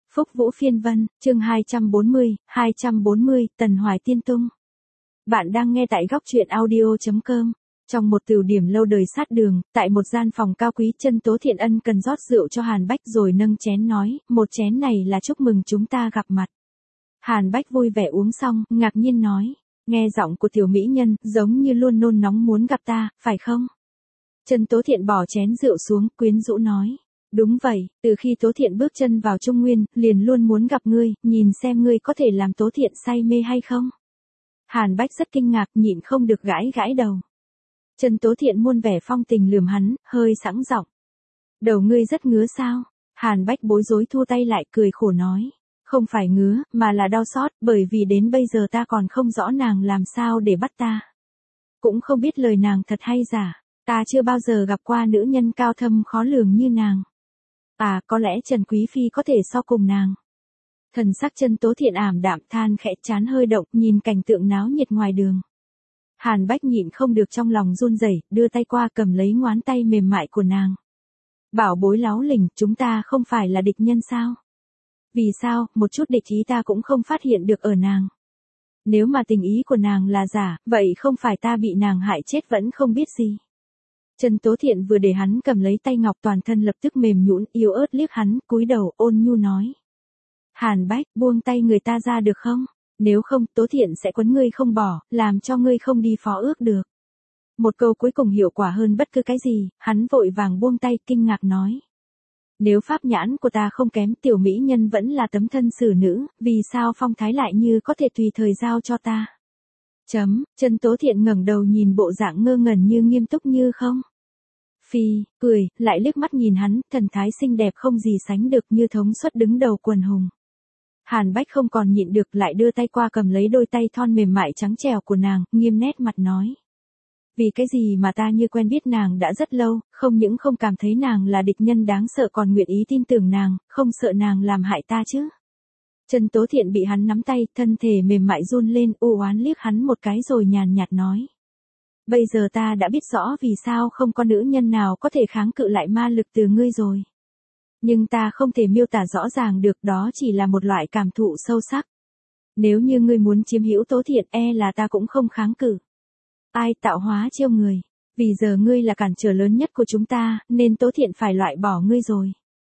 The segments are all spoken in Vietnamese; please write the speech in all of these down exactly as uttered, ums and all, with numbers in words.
Phúc Vũ Phiên Vân, chương hai trăm bốn mươi, hai trăm bốn mươi, Tần Hoài Tiên Tung. Bạn đang nghe tại góc truyện audio chấm com. Trong một tiểu điểm lâu đời sát đường, tại một gian phòng cao quý, Chân Tố Thiện ân cần rót rượu cho Hàn Bách rồi nâng chén nói, một chén này là chúc mừng chúng ta gặp mặt. Hàn Bách vui vẻ uống xong, ngạc nhiên nói, nghe giọng của tiểu mỹ nhân, giống như luôn nôn nóng muốn gặp ta, phải không? Chân Tố Thiện bỏ chén rượu xuống, quyến rũ nói. Đúng vậy, từ khi Tố Thiện bước chân vào Trung Nguyên, liền luôn muốn gặp ngươi, nhìn xem ngươi có thể làm Tố Thiện say mê hay không. Hàn Bách rất kinh ngạc, nhịn không được gãi gãi đầu. Chân Tố Thiện muôn vẻ phong tình lườm hắn, hơi sẵn giọng. Đầu ngươi rất ngứa sao? Hàn Bách bối rối thu tay lại, cười khổ nói. Không phải ngứa, mà là đau xót, bởi vì đến bây giờ ta còn không rõ nàng làm sao để bắt ta. Cũng không biết lời nàng thật hay giả, ta chưa bao giờ gặp qua nữ nhân cao thâm khó lường như nàng. À, có lẽ Trần Quý Phi có thể so cùng nàng. Thần sắc Chân Tố Thiện ảm đạm, than khẽ, trán hơi động, nhìn cảnh tượng náo nhiệt ngoài đường. Hàn Bách nhịn không được trong lòng run rẩy, đưa tay qua cầm lấy ngón tay mềm mại của nàng. Bảo bối láo lỉnh, chúng ta không phải là địch nhân sao? Vì sao, một chút địch ý ta cũng không phát hiện được ở nàng. Nếu mà tình ý của nàng là giả, vậy không phải ta bị nàng hại chết vẫn không biết gì. Chân Tố Thiện vừa để hắn cầm lấy tay ngọc, toàn thân lập tức mềm nhũn, yếu ớt liếc hắn, cúi đầu ôn nhu nói. Hàn Bách, buông tay người ta ra được không? Nếu không, Tố Thiện sẽ quấn ngươi không bỏ, làm cho ngươi không đi phó ước được. Một câu cuối cùng hiệu quả hơn bất cứ cái gì, hắn vội vàng buông tay, kinh ngạc nói. Nếu pháp nhãn của ta không kém, tiểu mỹ nhân vẫn là tấm thân xử nữ, vì sao phong thái lại như có thể tùy thời giao cho ta? Chấm, Chân Tố Thiện ngẩng đầu nhìn bộ dạng ngơ ngẩn như nghiêm túc như không. Phi, cười, lại liếc mắt nhìn hắn, thần thái xinh đẹp không gì sánh được, như thống suất đứng đầu quần hùng. Hàn Bách không còn nhịn được, lại đưa tay qua cầm lấy đôi tay thon mềm mại trắng trẻo của nàng, nghiêm nét mặt nói. Vì cái gì mà ta như quen biết nàng đã rất lâu, không những không cảm thấy nàng là địch nhân đáng sợ còn nguyện ý tin tưởng nàng, không sợ nàng làm hại ta chứ. Chân Tố Thiện bị hắn nắm tay, thân thể mềm mại run lên, u oán liếc hắn một cái rồi nhàn nhạt nói. Bây giờ ta đã biết rõ vì sao không có nữ nhân nào có thể kháng cự lại ma lực từ ngươi rồi. Nhưng ta không thể miêu tả rõ ràng được, đó chỉ là một loại cảm thụ sâu sắc. Nếu như ngươi muốn chiếm hữu Tố Thiện, e là ta cũng không kháng cự. Ai tạo hóa trêu người, vì giờ ngươi là cản trở lớn nhất của chúng ta, nên Tố Thiện phải loại bỏ ngươi rồi.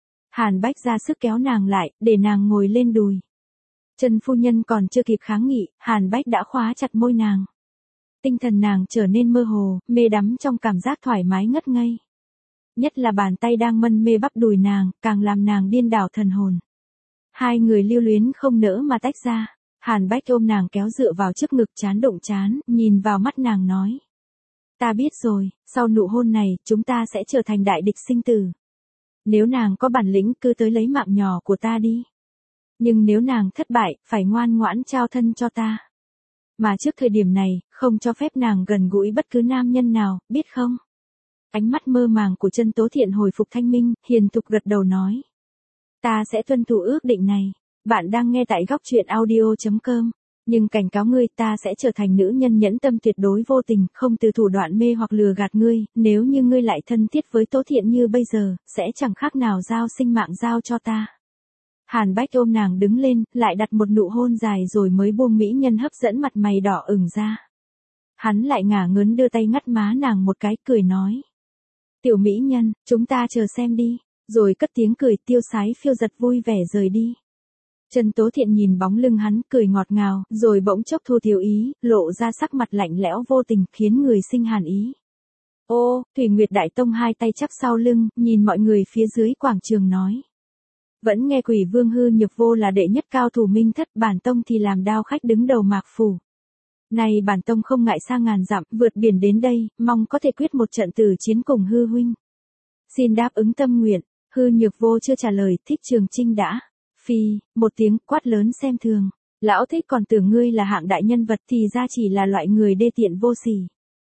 Hàn Bách ra sức kéo nàng lại, để nàng ngồi lên đùi. Trần phu nhân còn chưa kịp kháng nghị, Hàn Bách đã khóa chặt môi nàng. Tinh thần nàng trở nên mơ hồ, mê đắm trong cảm giác thoải mái ngất ngây. Nhất là bàn tay đang mân mê bắp đùi nàng, càng làm nàng điên đảo thần hồn. Hai người lưu luyến không nỡ mà tách ra. Hàn Bách ôm nàng kéo dựa vào trước ngực, trán đụng trán, nhìn vào mắt nàng nói. Ta biết rồi, sau nụ hôn này, chúng ta sẽ trở thành đại địch sinh tử. Nếu nàng có bản lĩnh cứ tới lấy mạng nhỏ của ta đi. Nhưng nếu nàng thất bại, phải ngoan ngoãn trao thân cho ta. Mà trước thời điểm này, không cho phép nàng gần gũi bất cứ nam nhân nào, biết không? Ánh mắt mơ màng của Chân Tố Thiện hồi phục thanh minh, hiền thục gật đầu nói. Ta sẽ tuân thủ ước định này. Bạn đang nghe tại góc truyện audio chấm com. Nhưng cảnh cáo ngươi, ta sẽ trở thành nữ nhân nhẫn tâm tuyệt đối vô tình, không từ thủ đoạn mê hoặc lừa gạt ngươi, nếu như ngươi lại thân thiết với Tố Thiện như bây giờ, sẽ chẳng khác nào giao sinh mạng giao cho ta. Hàn Bách ôm nàng đứng lên, lại đặt một nụ hôn dài rồi mới buông mỹ nhân hấp dẫn mặt mày đỏ ửng ra. Hắn lại ngả ngớn đưa tay ngắt má nàng một cái, cười nói. Tiểu mỹ nhân, chúng ta chờ xem đi, rồi cất tiếng cười tiêu sái phiêu giật vui vẻ rời đi. Chân Tố Thiện nhìn bóng lưng hắn, cười ngọt ngào, rồi bỗng chốc thu thiếu ý, lộ ra sắc mặt lạnh lẽo vô tình, khiến người sinh hàn ý. Ô, Thủy Nguyệt Đại Tông hai tay chắp sau lưng, nhìn mọi người phía dưới quảng trường nói. Vẫn nghe Quỷ Vương Hư Nhược Vô là đệ nhất cao thủ minh thất, bản tông thì làm đao khách đứng đầu Mạc Phủ. Này bản tông không ngại xa ngàn dặm, vượt biển đến đây, mong có thể quyết một trận tử chiến cùng Hư huynh. Xin đáp ứng tâm nguyện. Hư Nhược Vô chưa trả lời, Thích Trường Trinh đã. Phi, một tiếng quát lớn xem thường. Lão Thích còn tưởng ngươi là hạng đại nhân vật thì ra chỉ là loại người đê tiện vô sỉ.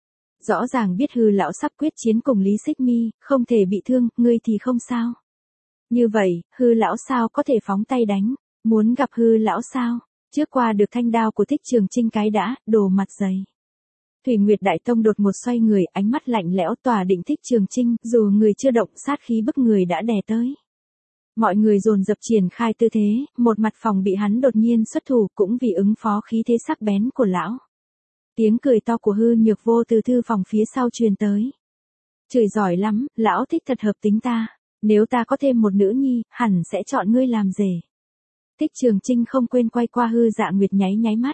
Rõ ràng biết Hư lão sắp quyết chiến cùng Lý Xích Mi, không thể bị thương, ngươi thì không sao. Như vậy, Hư lão sao có thể phóng tay đánh, muốn gặp Hư lão sao, trước qua được thanh đao của Thích Trường Trinh cái đã, đồ mặt dày. Thủy Nguyệt Đại Tông đột một xoay người, ánh mắt lạnh lẽo tỏa định Thích Trường Trinh, dù người chưa động sát khí bức người đã đè tới. Mọi người dồn dập triển khai tư thế, một mặt phòng bị hắn đột nhiên xuất thủ cũng vì ứng phó khí thế sắc bén của lão. Tiếng cười to của Hư Nhược Vô từ thư phòng phía sau truyền tới. Chửi giỏi lắm, lão thích thật hợp tính ta. Nếu ta có thêm một nữ nhi, hẳn sẽ chọn ngươi làm rể. Thích Trường Trinh không quên quay qua Hư Dạ Nguyệt nháy nháy mắt.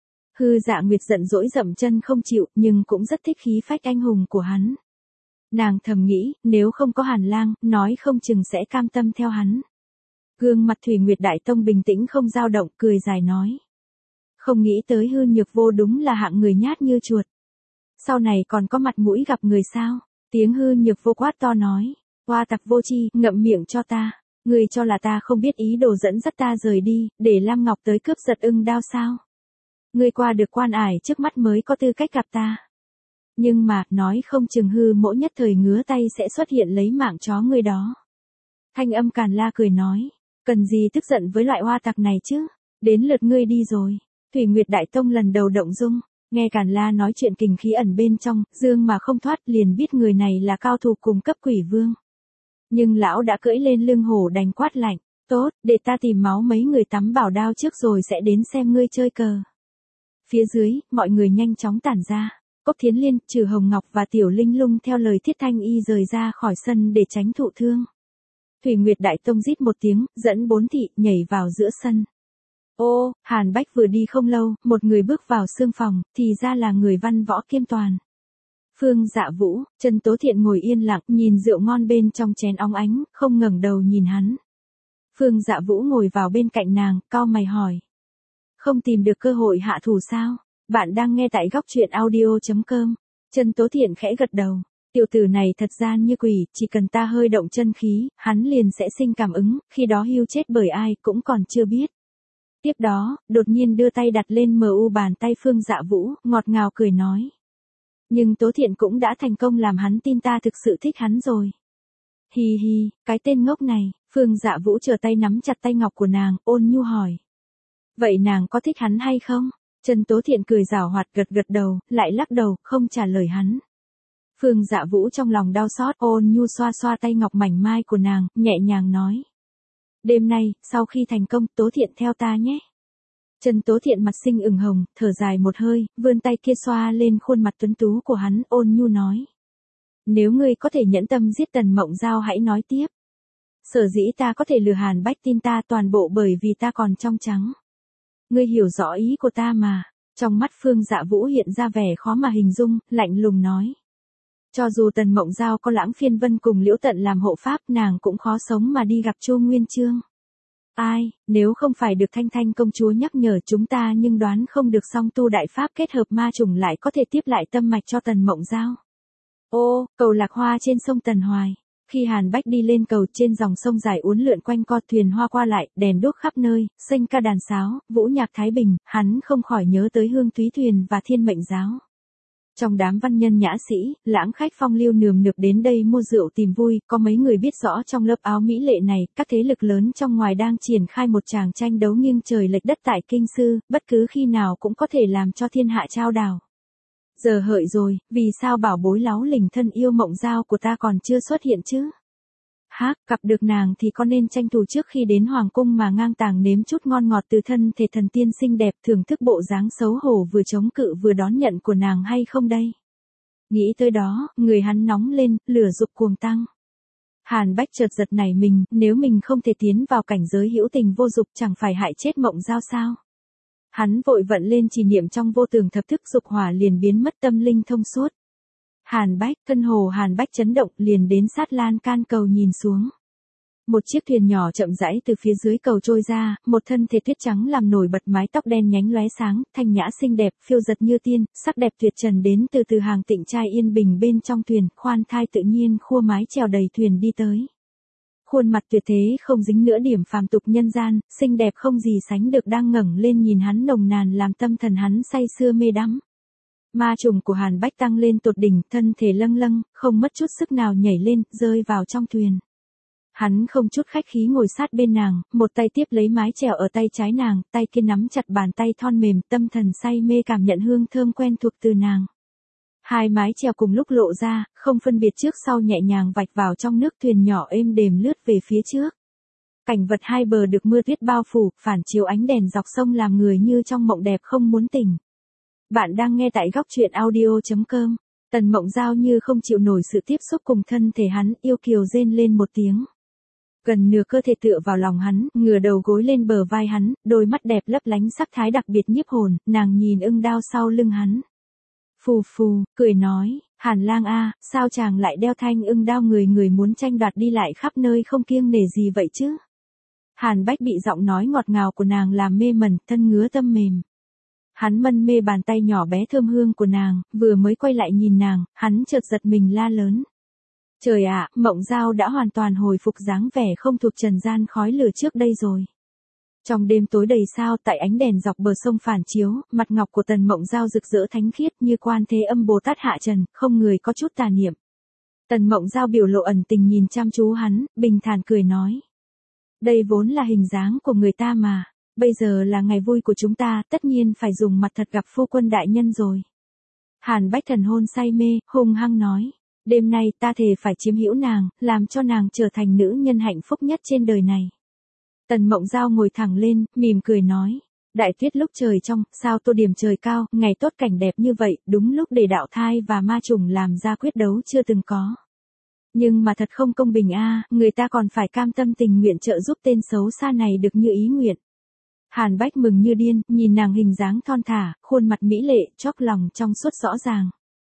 Hư Dạ Nguyệt giận dỗi dậm chân không chịu, nhưng cũng rất thích khí phách anh hùng của hắn. Nàng thầm nghĩ, nếu không có Hàn Lang, nói không chừng sẽ cam tâm theo hắn. Gương mặt Thủy Nguyệt Đại Tông bình tĩnh không dao động, cười dài nói. Không nghĩ tới Hư Nhược Vô đúng là hạng người nhát như chuột. Sau này còn có mặt mũi gặp người sao? Tiếng Hư Nhược Vô quát to nói. Oa tặc vô tri, ngậm miệng cho ta. Ngươi cho là ta không biết ý đồ dẫn dắt ta rời đi, để Lam Ngọc tới cướp giật ưng đao sao? Ngươi qua được quan ải trước mắt mới có tư cách gặp ta. Nhưng mà, nói không chừng Hư Mỗ nhất thời ngứa tay sẽ xuất hiện lấy mạng chó ngươi đó. Thanh âm Càn La cười nói. Cần gì tức giận với loại oa tặc này chứ? Đến lượt ngươi đi rồi. Thủy Nguyệt Đại Tông lần đầu động dung. Nghe Càn La nói chuyện kình khí ẩn bên trong, dương mà không thoát liền biết người này là cao thủ cùng cấp quỷ vương. Nhưng lão đã cưỡi lên lưng hổ đành quát lạnh. Tốt, để ta tìm máu mấy người tắm bảo đao trước rồi sẽ đến xem ngươi chơi cờ. Phía dưới, mọi người nhanh chóng tản ra. Cốc Thiến Liên, Trừ Hồng Ngọc và Tiểu Linh Lung theo lời Thiết Thanh Y rời ra khỏi sân để tránh thụ thương. Thủy Nguyệt Đại Tông rít một tiếng, dẫn bốn thị nhảy vào giữa sân. Ô, Hàn Bách vừa đi không lâu, một người bước vào xương phòng, thì ra là người Văn Võ Kiêm Toàn. Phương Dạ Vũ, Trần Tố Thiện ngồi yên lặng, nhìn rượu ngon bên trong chén óng ánh, không ngẩng đầu nhìn hắn. Phương Dạ Vũ ngồi vào bên cạnh nàng, cau mày hỏi. Không tìm được cơ hội hạ thủ sao? Bạn đang nghe tại góc truyện audio chấm com. Trần Tố Thiện khẽ gật đầu. Tiểu tử này thật gian như quỷ, chỉ cần ta hơi động chân khí, hắn liền sẽ sinh cảm ứng, khi đó hưu chết bởi ai cũng còn chưa biết. Tiếp đó, đột nhiên đưa tay đặt lên mờ u bàn tay Phương Dạ Vũ, ngọt ngào cười nói. Nhưng Tố Thiện cũng đã thành công làm hắn tin ta thực sự thích hắn rồi. Hi hi, cái tên ngốc này, Phương Dạ Vũ trở tay nắm chặt tay ngọc của nàng, ôn nhu hỏi. Vậy nàng có thích hắn hay không? Trần Tố Thiện cười giảo hoạt gật gật đầu, lại lắc đầu, không trả lời hắn. Phương Dạ Vũ trong lòng đau xót, ôn nhu xoa xoa tay ngọc mảnh mai của nàng, nhẹ nhàng nói. Đêm nay, sau khi thành công, Tố Thiện theo ta nhé. Trần Tố Thiện mặt xinh ửng hồng, thở dài một hơi, vươn tay kia xoa lên khuôn mặt tuấn tú của hắn, ôn nhu nói. Nếu ngươi có thể nhẫn tâm giết Tần Mộng Giao hãy nói tiếp. Sở dĩ ta có thể lừa Hàn Bách tin ta toàn bộ bởi vì ta còn trong trắng. Ngươi hiểu rõ ý của ta mà. Trong mắt Phương Dạ Vũ hiện ra vẻ khó mà hình dung, lạnh lùng nói. Cho dù Tần Mộng Giao có Lãng Phiên Vân cùng Liễu Tận làm hộ pháp, nàng cũng khó sống mà đi gặp Chu Nguyên Chương. Ai, nếu không phải được Thanh Thanh công chúa nhắc nhở chúng ta nhưng đoán không được song tu đại pháp kết hợp ma trùng lại có thể tiếp lại tâm mạch cho Tần Mộng Giao. Ô, cầu lạc hoa trên sông Tần Hoài. Khi Hàn Bách đi lên cầu trên dòng sông dài uốn lượn quanh co thuyền hoa qua lại, đèn đuốc khắp nơi, xênh ca đàn sáo, vũ nhạc Thái Bình, hắn không khỏi nhớ tới Hương Túy Thuyền và Thiên Mệnh Giáo. Trong đám văn nhân nhã sĩ, lãng khách phong lưu nườm nượp đến đây mua rượu tìm vui, có mấy người biết rõ trong lớp áo mỹ lệ này, các thế lực lớn trong ngoài đang triển khai một tràng tranh đấu nghiêng trời lệch đất tại kinh sư, bất cứ khi nào cũng có thể làm cho thiên hạ trao đảo. Giờ hợi rồi, vì sao bảo bối láu lình thân yêu Mộng Giao của ta còn chưa xuất hiện chứ? Hác, gặp được nàng thì có nên tranh thủ trước khi đến hoàng cung mà ngang tàng nếm chút ngon ngọt từ thân thể thần tiên xinh đẹp thưởng thức bộ dáng xấu hổ vừa chống cự vừa đón nhận của nàng hay không đây? Nghĩ tới đó, người hắn nóng lên, lửa dục cuồng tăng. Hàn Bách chợt giật nảy mình, nếu mình không thể tiến vào cảnh giới hữu tình vô dục chẳng phải hại chết Mộng Giao sao? Hắn vội vận lên chỉ niệm trong vô tường thập thức dục hỏa liền biến mất tâm linh thông suốt. Hàn Bách, thân hồ Hàn Bách chấn động liền đến sát lan can cầu nhìn xuống. Một chiếc thuyền nhỏ chậm rãi từ phía dưới cầu trôi ra, một thân thể tuyết trắng làm nổi bật mái tóc đen nhánh lóe sáng, thanh nhã xinh đẹp, phiêu giật như tiên, sắc đẹp tuyệt trần đến từ từ hàng tịnh trai yên bình bên trong thuyền, khoan thai tự nhiên khua mái chèo đầy thuyền đi tới. Khuôn mặt tuyệt thế không dính nửa điểm phàm tục nhân gian, xinh đẹp không gì sánh được đang ngẩng lên nhìn hắn nồng nàn làm tâm thần hắn say sưa mê đắm. Ma trùng của Hàn Bách tăng lên tột đỉnh, thân thể lâng lâng, không mất chút sức nào nhảy lên, rơi vào trong thuyền. Hắn không chút khách khí ngồi sát bên nàng, một tay tiếp lấy mái chèo ở tay trái nàng, tay kia nắm chặt bàn tay thon mềm, tâm thần say mê cảm nhận hương thơm quen thuộc từ nàng. Hai mái chèo cùng lúc lộ ra, không phân biệt trước sau nhẹ nhàng vạch vào trong nước, thuyền nhỏ êm đềm lướt về phía trước. Cảnh vật hai bờ được mưa tuyết bao phủ, phản chiếu ánh đèn dọc sông làm người như trong mộng đẹp không muốn tỉnh. Bạn đang nghe tại góc truyện audio.com. Tần Mộng Giao như không chịu nổi sự tiếp xúc cùng thân thể hắn, yêu kiều rên lên một tiếng. Gần nửa cơ thể tựa vào lòng hắn, ngửa đầu gối lên bờ vai hắn, đôi mắt đẹp lấp lánh sắc thái đặc biệt nhiếp hồn, nàng nhìn ưng đao sau lưng hắn. Phù phù, cười nói, Hàn Lang a, sao chàng lại đeo thanh ưng đao, người người muốn tranh đoạt đi lại khắp nơi không kiêng nể gì vậy chứ? Hàn Bách bị giọng nói ngọt ngào của nàng làm mê mẩn, thân ngứa tâm mềm. Hắn mân mê bàn tay nhỏ bé thơm hương của nàng, vừa mới quay lại nhìn nàng, hắn chợt giật mình la lớn. Trời ạ, Mộng Giao đã hoàn toàn hồi phục dáng vẻ không thuộc trần gian khói lửa trước đây rồi. Trong đêm tối đầy sao, tại ánh đèn dọc bờ sông phản chiếu, mặt ngọc của Tần Mộng Giao rực rỡ thánh khiết như Quan Thế Âm Bồ Tát hạ trần, không người có chút tà niệm. Tần Mộng Giao biểu lộ ẩn tình nhìn chăm chú hắn, bình thản cười nói. Đây vốn là hình dáng của người ta mà, bây giờ là ngày vui của chúng ta, tất nhiên phải dùng mặt thật gặp phu quân đại nhân rồi. Hàn Bách thần hôn say mê, hung hăng nói. Đêm nay ta thề phải chiếm hữu nàng, làm cho nàng trở thành nữ nhân hạnh phúc nhất trên đời này. Tần Mộng Giao ngồi thẳng lên, mỉm cười nói. Đại tuyết lúc trời trong, sao tô điểm trời cao, ngày tốt cảnh đẹp như vậy, đúng lúc để đạo thai và ma trùng làm ra quyết đấu chưa từng có. Nhưng mà thật không công bình a, người ta còn phải cam tâm tình nguyện trợ giúp tên xấu xa này được như ý nguyện. Hàn Bách mừng như điên, nhìn nàng hình dáng thon thả, khuôn mặt mỹ lệ, chóp lòng trong suốt rõ ràng.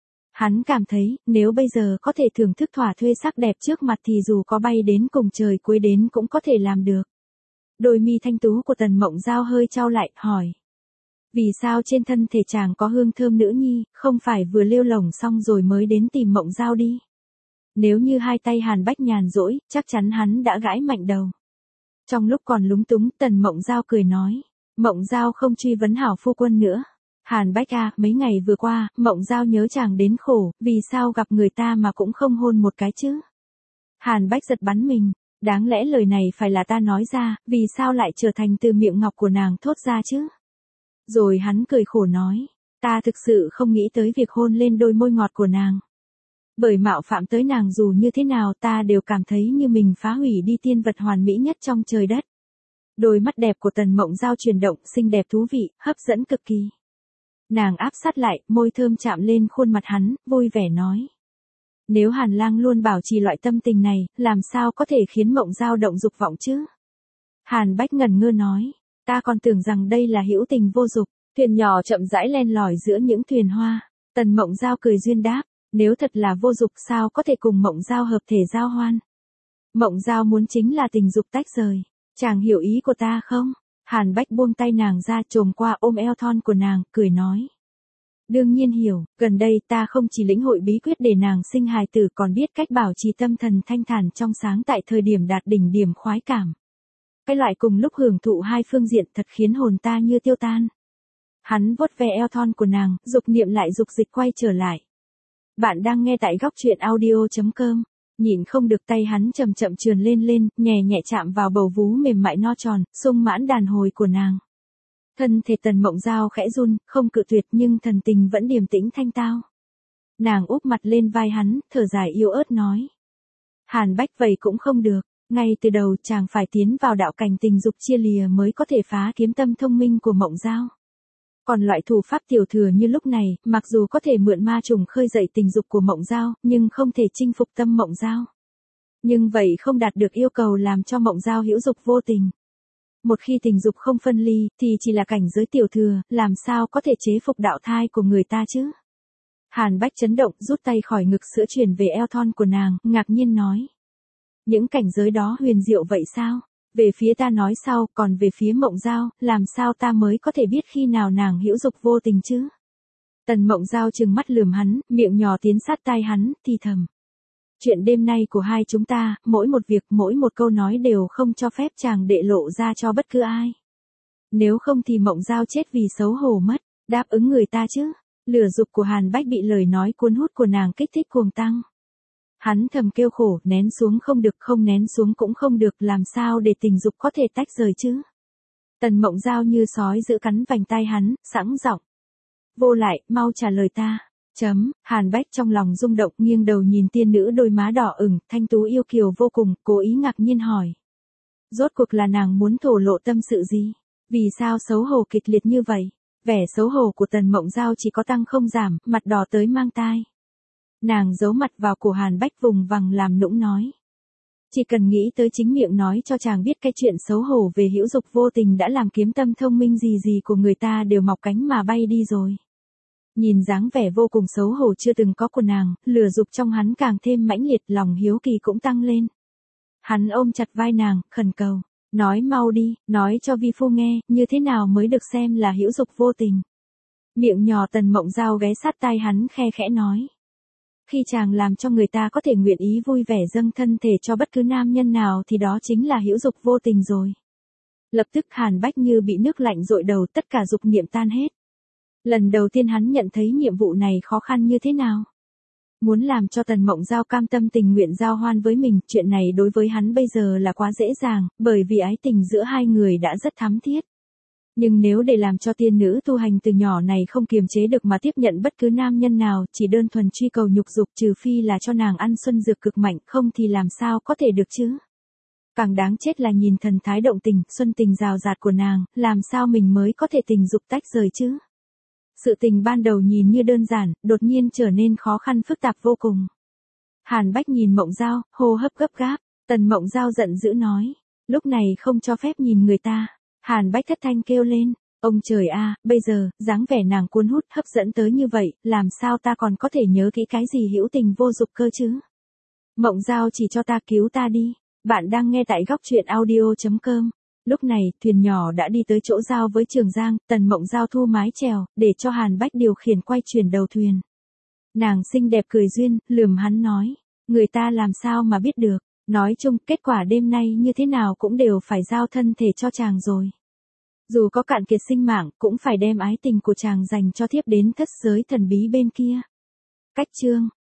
Hắn cảm thấy, nếu bây giờ có thể thưởng thức thỏa thuê sắc đẹp trước mặt thì dù có bay đến cùng trời cuối đến cũng có thể làm được. Đôi mi thanh tú của Tần Mộng Giao hơi chau lại, hỏi. Vì sao trên thân thể chàng có hương thơm nữ nhi, không phải vừa lêu lổng xong rồi mới đến tìm Mộng Giao đi? Nếu như hai tay Hàn Bách nhàn rỗi, chắc chắn hắn đã gãi mạnh đầu. Trong lúc còn lúng túng, Tần Mộng Giao cười nói. Mộng Giao không truy vấn hảo phu quân nữa. Hàn Bách à, mấy ngày vừa qua, Mộng Giao nhớ chàng đến khổ, vì sao gặp người ta mà cũng không hôn một cái chứ? Hàn Bách giật bắn mình, đáng lẽ lời này phải là ta nói ra, vì sao lại trở thành từ miệng ngọc của nàng thốt ra chứ? Rồi hắn cười khổ nói, ta thực sự không nghĩ tới việc hôn lên đôi môi ngọt của nàng. Bởi mạo phạm tới nàng dù như thế nào ta đều cảm thấy như mình phá hủy đi tiên vật hoàn mỹ nhất trong trời đất. Đôi mắt đẹp của Tần Mộng Giao chuyển động, xinh đẹp thú vị, hấp dẫn cực kỳ. Nàng áp sát lại, môi thơm chạm lên khuôn mặt hắn, vui vẻ nói. Nếu Hàn Lang luôn bảo trì loại tâm tình này, làm sao có thể khiến Mộng Giao động dục vọng chứ? Hàn Bách ngẩn ngơ nói, ta còn tưởng rằng đây là hữu tình vô dục. Thuyền nhỏ chậm rãi len lỏi giữa những thuyền hoa. Tần Mộng Giao cười duyên đáp, nếu thật là vô dục sao có thể cùng Mộng Giao hợp thể giao hoan? Mộng Giao muốn chính là tình dục tách rời. Chàng hiểu ý của ta không? Hàn Bách buông tay nàng ra, chồm qua ôm eo thon của nàng, cười nói. Đương nhiên hiểu, gần đây ta không chỉ lĩnh hội bí quyết để nàng sinh hài tử còn biết cách bảo trì tâm thần thanh thản trong sáng tại thời điểm đạt đỉnh điểm khoái cảm. Cái loại cùng lúc hưởng thụ hai phương diện thật khiến hồn ta như tiêu tan. Hắn vuốt ve eo thon của nàng, dục niệm lại dục dịch quay trở lại. Bạn đang nghe tại góc truyện audio.com. Nhìn không được tay hắn chậm chậm trườn lên lên, nhẹ nhẹ chạm vào bầu vú mềm mại no tròn, sung mãn đàn hồi của nàng. Thân thể Tần Mộng Giao khẽ run, không cự tuyệt nhưng thần tình vẫn điềm tĩnh thanh tao. Nàng úp mặt lên vai hắn, thở dài yếu ớt nói. Hàn Bách vậy cũng không được, ngay từ đầu chàng phải tiến vào đạo cảnh tình dục chia lìa mới có thể phá kiếm tâm thông minh của Mộng Giao. Còn loại thủ pháp tiểu thừa như lúc này, mặc dù có thể mượn ma trùng khơi dậy tình dục của Mộng Giao, nhưng không thể chinh phục tâm Mộng Giao. Nhưng vậy không đạt được yêu cầu làm cho Mộng Giao hữu dục vô tình. Một khi tình dục không phân ly, thì chỉ là cảnh giới tiểu thừa, làm sao có thể chế phục đạo thai của người ta chứ? Hàn Bách chấn động, rút tay khỏi ngực sữa truyền về eo thon của nàng, ngạc nhiên nói. Những cảnh giới đó huyền diệu vậy sao? Về phía ta nói sau, còn về phía Mộng Giao, làm sao ta mới có thể biết khi nào nàng hữu dục vô tình chứ? Tần Mộng Giao trừng mắt lườm hắn, miệng nhỏ tiến sát tai hắn, thì thầm. Chuyện đêm nay của hai chúng ta, mỗi một việc, mỗi một câu nói đều không cho phép chàng đệ lộ ra cho bất cứ ai. Nếu không thì Mộng Giao chết vì xấu hổ mất, đáp ứng người ta chứ. Lửa dục của Hàn Bách bị lời nói cuốn hút của nàng kích thích cuồng tăng. Hắn thầm kêu khổ, nén xuống không được, không nén xuống cũng không được, làm sao để tình dục có thể tách rời chứ? Tần Mộng Giao như sói giữ cắn vành tai hắn, sẵn giọng. Vô lại, mau trả lời ta. Chấm, Hàn Bách trong lòng rung động, nghiêng đầu nhìn tiên nữ đôi má đỏ ửng, thanh tú yêu kiều vô cùng, cố ý ngạc nhiên hỏi. Rốt cuộc là nàng muốn thổ lộ tâm sự gì? Vì sao xấu hổ kịch liệt như vậy? Vẻ xấu hổ của Tần Mộng Giao chỉ có tăng không giảm, mặt đỏ tới mang tai. Nàng giấu mặt vào cổ Hàn Bách vùng vằng làm nũng nói. Chỉ cần nghĩ tới chính miệng nói cho chàng biết cái chuyện xấu hổ về hữu dục vô tình đã làm kiếm tâm thông minh gì gì của người ta đều mọc cánh mà bay đi rồi. Nhìn dáng vẻ vô cùng xấu hổ chưa từng có của nàng, lửa dục trong hắn càng thêm mãnh liệt, lòng hiếu kỳ cũng tăng lên. Hắn ôm chặt vai nàng, khẩn cầu. Nói mau đi, nói cho vi phu nghe, như thế nào mới được xem là hữu dục vô tình. Miệng nhỏ Tần Mộng Giao ghé sát tai hắn khe khẽ nói. Khi chàng làm cho người ta có thể nguyện ý vui vẻ dâng thân thể cho bất cứ nam nhân nào thì đó chính là hữu dục vô tình rồi. Lập tức Hàn Bách như bị nước lạnh dội đầu, tất cả dục niệm tan hết. Lần đầu tiên hắn nhận thấy nhiệm vụ này khó khăn như thế nào. Muốn làm cho Tần Mộng Giao cam tâm tình nguyện giao hoan với mình, chuyện này đối với hắn bây giờ là quá dễ dàng, bởi vì ái tình giữa hai người đã rất thắm thiết. Nhưng nếu để làm cho tiên nữ tu hành từ nhỏ này không kiềm chế được mà tiếp nhận bất cứ nam nhân nào, chỉ đơn thuần truy cầu nhục dục, trừ phi là cho nàng ăn xuân dược cực mạnh, không thì làm sao có thể được chứ. Càng đáng chết là nhìn thần thái động tình, xuân tình rào rạt của nàng, làm sao mình mới có thể tình dục tách rời chứ. Sự tình ban đầu nhìn như đơn giản, đột nhiên trở nên khó khăn phức tạp vô cùng. Hàn Bách nhìn Mộng Giao, hô hấp gấp gáp, Tần Mộng Giao giận dữ nói, lúc này không cho phép nhìn người ta. Hàn Bách thất thanh kêu lên, ông trời a, bây giờ, dáng vẻ nàng cuốn hút hấp dẫn tới như vậy, làm sao ta còn có thể nhớ kỹ cái gì hữu tình vô dục cơ chứ? Mộng Giao chỉ cho ta, cứu ta đi. Bạn đang nghe tại góc truyện audio chấm com. Lúc này, thuyền nhỏ đã đi tới chỗ giao với Trường Giang, Tần Mộng Giao thu mái chèo, để cho Hàn Bách điều khiển quay chuyển đầu thuyền. Nàng xinh đẹp cười duyên, lườm hắn nói, người ta làm sao mà biết được, nói chung, kết quả đêm nay như thế nào cũng đều phải giao thân thể cho chàng rồi. Dù có cạn kiệt sinh mạng, cũng phải đem ái tình của chàng dành cho thiếp đến thất giới thần bí bên kia. Cách chương